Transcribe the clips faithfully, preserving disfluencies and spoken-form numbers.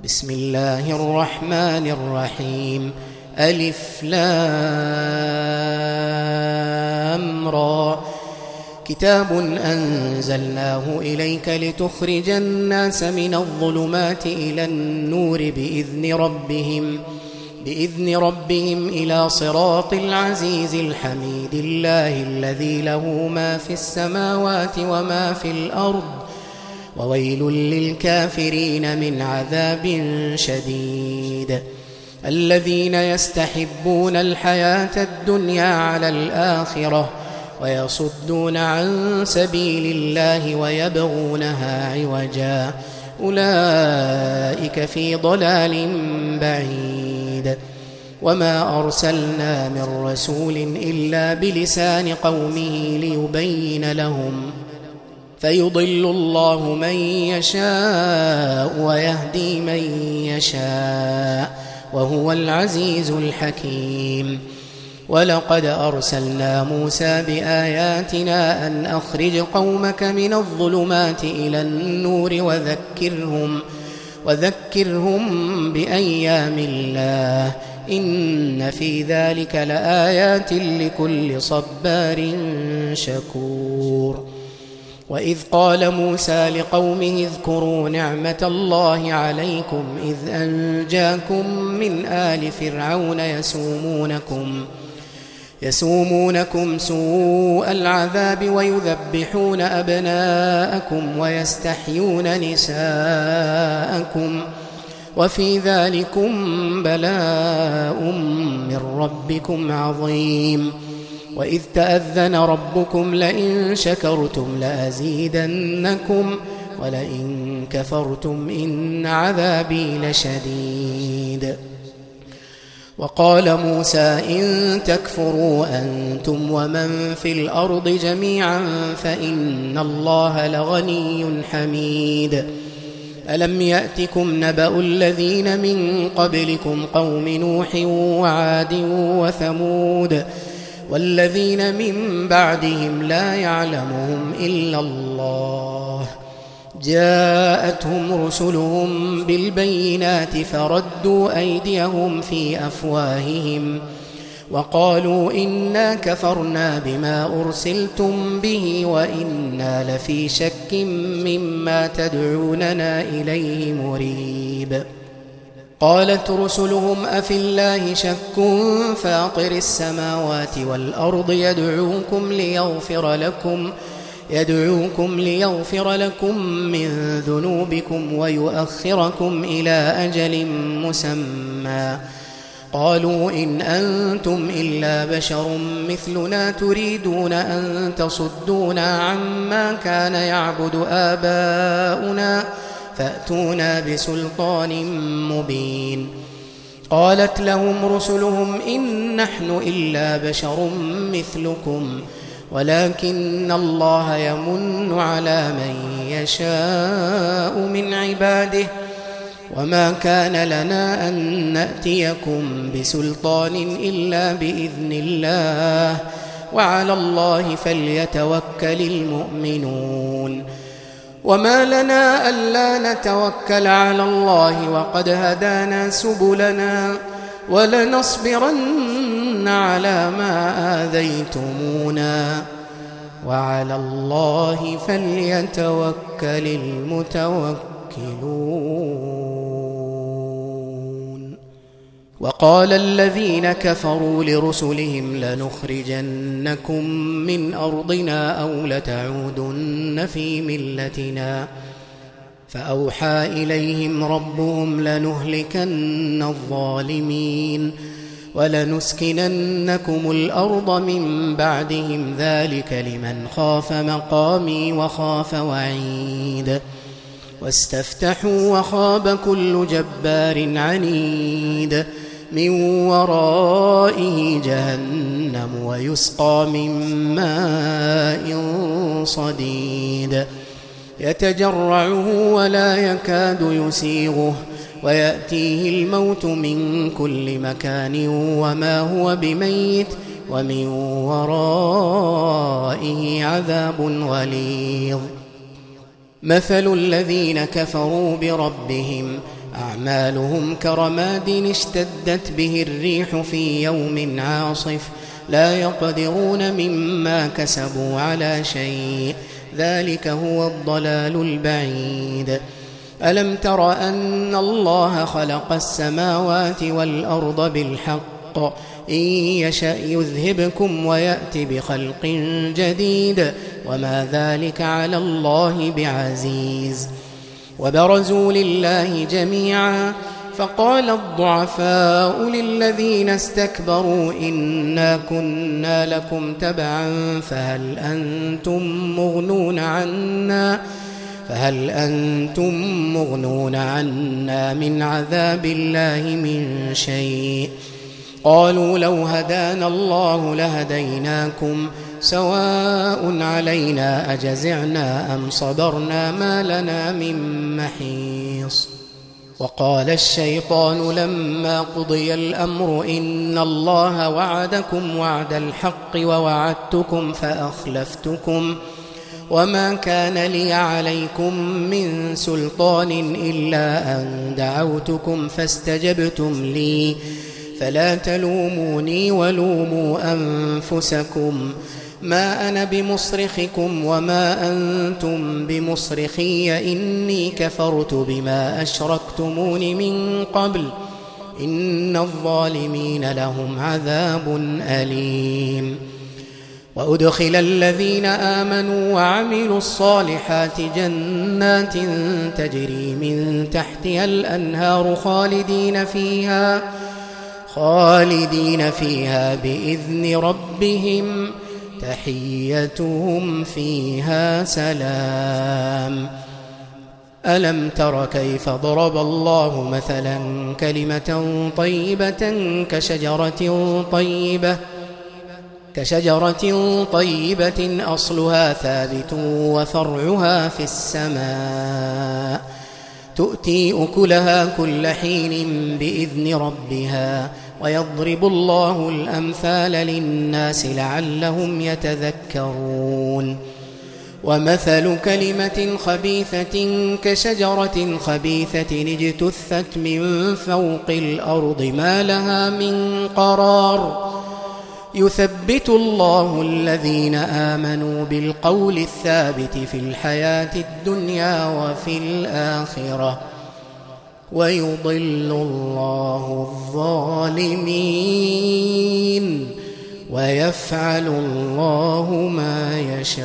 بسم الله الرحمن الرحيم. ألف لام را. كتاب أنزلناه إليك لتخرج الناس من الظلمات إلى النور بإذن ربهم بإذن ربهم إلى صراط العزيز الحميد الله الذي له ما في السماوات وما في الأرض وويل للكافرين من عذاب شديد. الذين يستحبون الحياة الدنيا على الآخرة ويصدون عن سبيل الله ويبغونها عوجا أولئك في ضلال بعيد. وما أرسلنا من رسول إلا بلسان قومه ليبين لهم فيضل الله من يشاء ويهدي من يشاء وهو العزيز الحكيم. ولقد أرسلنا موسى بآياتنا أن أخرج قومك من الظلمات إلى النور وذكرهم وذكرهم بأيام الله إن في ذلك لآيات لكل صبار شكور. وإذ قال موسى لقومه اذكروا نعمة الله عليكم إذ أنجاكم من آل فرعون يسومونكم يسومونكم سوء العذاب ويذبحون أبناءكم ويستحيون نساءكم وفي ذلكم بلاء من ربكم عظيم. وإذ تأذن ربكم لئن شكرتم لأزيدنكم ولئن كفرتم إن عذابي لشديد. وقال موسى إن تكفروا أنتم ومن في الأرض جميعا فإن الله لغني حميد. ألم يأتكم نبأ الذين من قبلكم قوم نوح وعاد وثمود والذين من بعدهم لا يعلمهم إلا الله جاءتهم رسلهم بالبينات فردوا أيديهم في أفواههم وقالوا إنا كفرنا بما أرسلتم به وإنا لفي شك مما تدعوننا إليه مريب. قالت رسلهم أفي الله شك فاطر السماوات والأرض يدعوكم ليغفر لكم يدعوكم ليغفر لكم من ذنوبكم ويؤخركم إلى أجل مسمى قالوا إن أنتم إلا بشر مثلنا تريدون أن تصدونا عما كان يعبد آباؤنا فأتونا بسلطان مبين. قالت لهم رسلهم إن نحن إلا بشر مثلكم ولكن الله يمن على من يشاء من عباده وما كان لنا أن نأتيكم بسلطان إلا بإذن الله وعلى الله فليتوكل المؤمنون. وما لنا ألا نتوكل على الله وقد هدانا سبلنا ولنصبرن على ما آذيتمونا وعلى الله فليتوكل المتوكلون. وقال الذين كفروا لرسلهم لنخرجنكم من أرضنا أو لتعودن في ملتنا فأوحى إليهم ربهم لنهلكن الظالمين ولنسكننكم الأرض من بعدهم ذلك لمن خاف مقامي وخاف وعيد. واستفتحوا وخاب كل جبار عنيد من ورائه جهنم ويسقى من ماء صديد يتجرعه ولا يكاد يسيغه ويأتيه الموت من كل مكان وما هو بميت ومن ورائه عذاب غليظ. مثل الذين كفروا بربهم أعمالهم كرماد اشتدت به الريح في يوم عاصف لا يقدرون مما كسبوا على شيء ذلك هو الضلال البعيد. ألم تر أن الله خلق السماوات والأرض بالحق إن يشأ يذهبكم ويأت بخلق جديد وما ذلك على الله بعزيز. وبرزوا لله جميعا فقال الضعفاء للذين استكبروا إنا كنا لكم تبعا فهل أنتم مغنون عنا فهل أنتم مغنون عنا من عذاب الله من شيء قالوا لو هدانا الله لهديناكم سواء علينا أجزعنا أم صبرنا ما لنا من محيص. وقال الشيطان لما قضي الأمر إن الله وعدكم وعد الحق ووعدتكم فأخلفتكم وما كان لي عليكم من سلطان إلا أن دعوتكم فاستجبتم لي فلا تلوموني ولوموا أنفسكم ما أنا بمصرخكم وما أنتم بمصرخي إني كفرت بما أشركتمون من قبل إن الظالمين لهم عذاب أليم. وأدخل الذين آمنوا وعملوا الصالحات جنات تجري من تحتها الأنهار خالدين فيها خالدين فيها بإذن ربهم تحيتهم فيها سلام. ألم تر كيف ضرب الله مثلا كلمة طيبة كشجرة طيبة كشجرة طيبة أصلها ثابت وفرعها في السماء تؤتي أكلها كل حين بإذن ربها ويضرب الله الأمثال للناس لعلهم يتذكرون. ومثل كلمة خبيثة كشجرة خبيثة اجتثت من فوق الأرض ما لها من قرار يثبت الله الذين آمنوا بالقول الثابت في الحياة الدنيا وفي الآخرة ويضل الله الظالمين ويفعل الله ما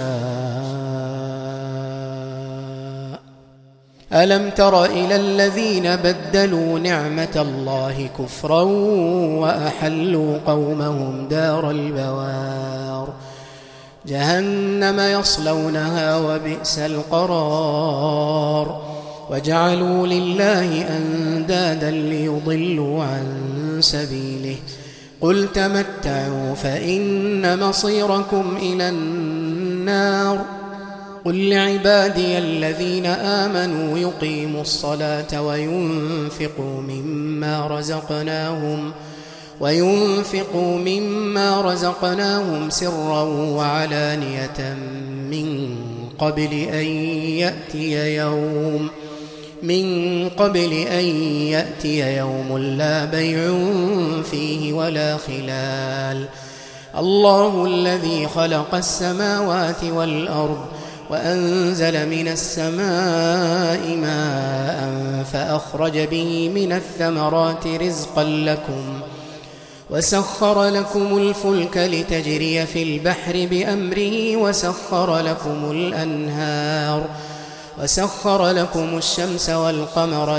يشاء. ألم تر إلى الذين بدلوا نعمة الله كفرا وأحلوا قومهم دار البوار جهنم يصلونها وبئس القرار وجعلوا لله أندادا ليضلوا عن سبيله قل تمتعوا فإن مصيركم إلى النار قل لعبادي الذين آمنوا يقيموا الصلاة وينفقوا مما رزقناهم وينفقوا مما رزقناهم سرا وعلانية من قبل أن يأتي يوم من قبل أن يأتي يوم لا بيع فيه ولا خلال الله الذي خلق السماوات والأرض وأنزل من السماء ماء فأخرج به من الثمرات رزقا لكم وسخر لكم الفلك لتجري في البحر بأمره وسخر لكم الأنهار وسخر لكم الشمس والقمر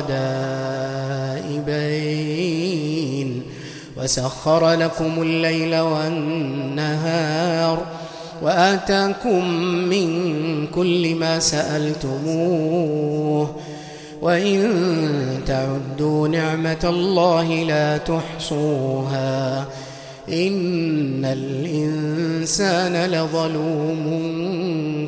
دائبين وسخر لكم الليل والنهار وآتاكم من كل ما سألتموه وإن تعدوا نعمة الله لا تحصوها إن الإنسان لظلوم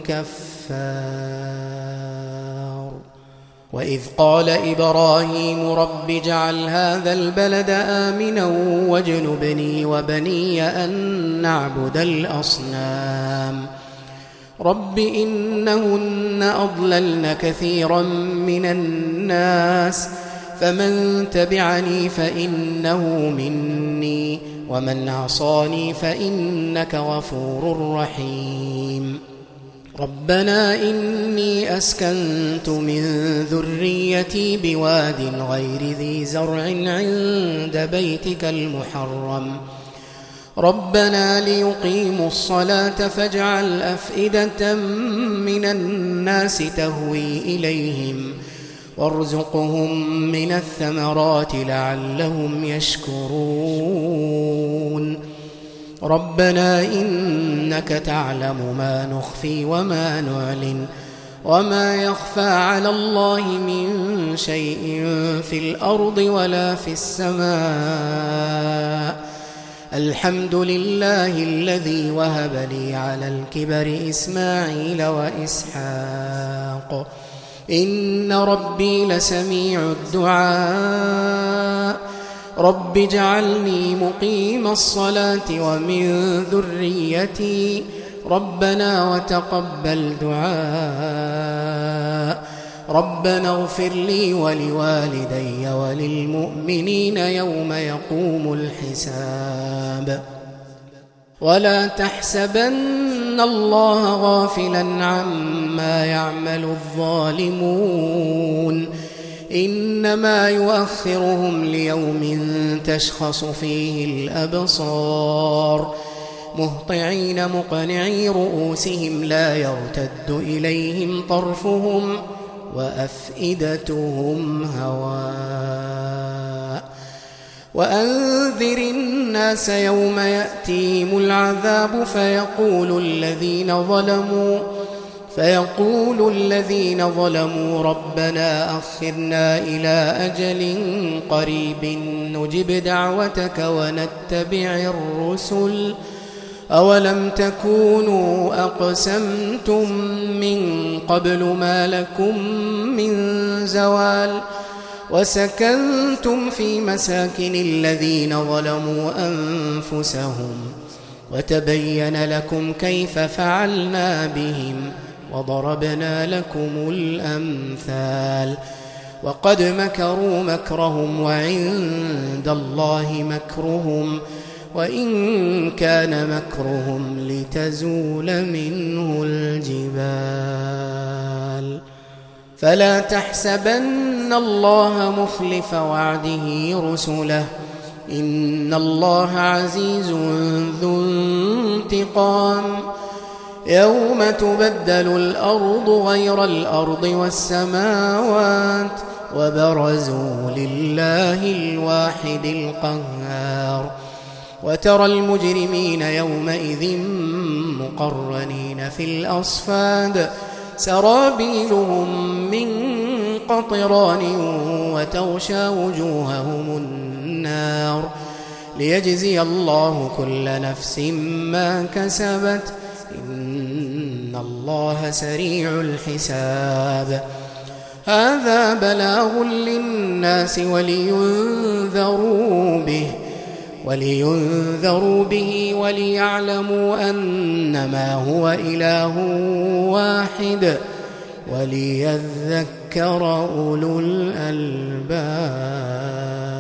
كفار. وإذ قال إبراهيم رب اجعل هذا البلد آمنا واجنبني وبني أن نعبد الأصنام رب إنهن أضللن كثيرا من الناس فمن تبعني فإنه مني ومن عصاني فإنك غفور رحيم. ربنا إني أسكنت من ذريتي بواد غير ذي زرع عند بيتك المحرم ربنا ليقيموا الصلاة فاجعل أفئدة من الناس تهوي إليهم وارزقهم من الثمرات لعلهم يشكرون ربنا إنك تعلم ما نخفي وما نعلن وما يخفى على الله من شيء في الأرض ولا في السماء الحمد لله الذي وهب لي على الكبر إسماعيل وإسحاق إن ربي لسميع الدعاء رب اجعلني مقيم الصلاة ومن ذريتي ربنا وتقبل دعاء ربنا اغفر لي ولوالدي وللمؤمنين يوم يقوم الحساب ولا تحسبن الله غافلا عما يعمل الظالمون إنما يؤخرهم ليوم تشخص فيه الأبصار مهطعين مقنعي رؤوسهم لا يرتد إليهم طرفهم وأفئدتهم هواء وأنذر الناس يوم يأتيهم العذاب فيقول الذين ظلموا فيقول الذين ظلموا ربنا أخرنا إلى أجل قريب نجب دعوتك ونتبع الرسل أولم تكونوا أقسمتم من قبل ما لكم من زوال وسكنتم في مساكن الذين ظلموا أنفسهم وتبين لكم كيف فعلنا بهم وضربنا لكم الأمثال وقد مكروا مكرهم وعند الله مكرهم وإن كان مكرهم لتزول منه الجبال فلا تحسبن الله مخلف وعده رسله إن الله عزيز ذو انتقام يوم تبدل الأرض غير الأرض والسماوات وبرزوا لله الواحد القهار وترى المجرمين يومئذ مقرنين في الأصفاد سرابيلهم من قطران وتغشى وجوههم النار ليجزي الله كل نفس ما كسبت إن الله سريع الحساب هذا بلاغ للناس ولينذروا به ولينذروا به وليعلموا أنما هو إله واحد وليذكر أولو الألباب.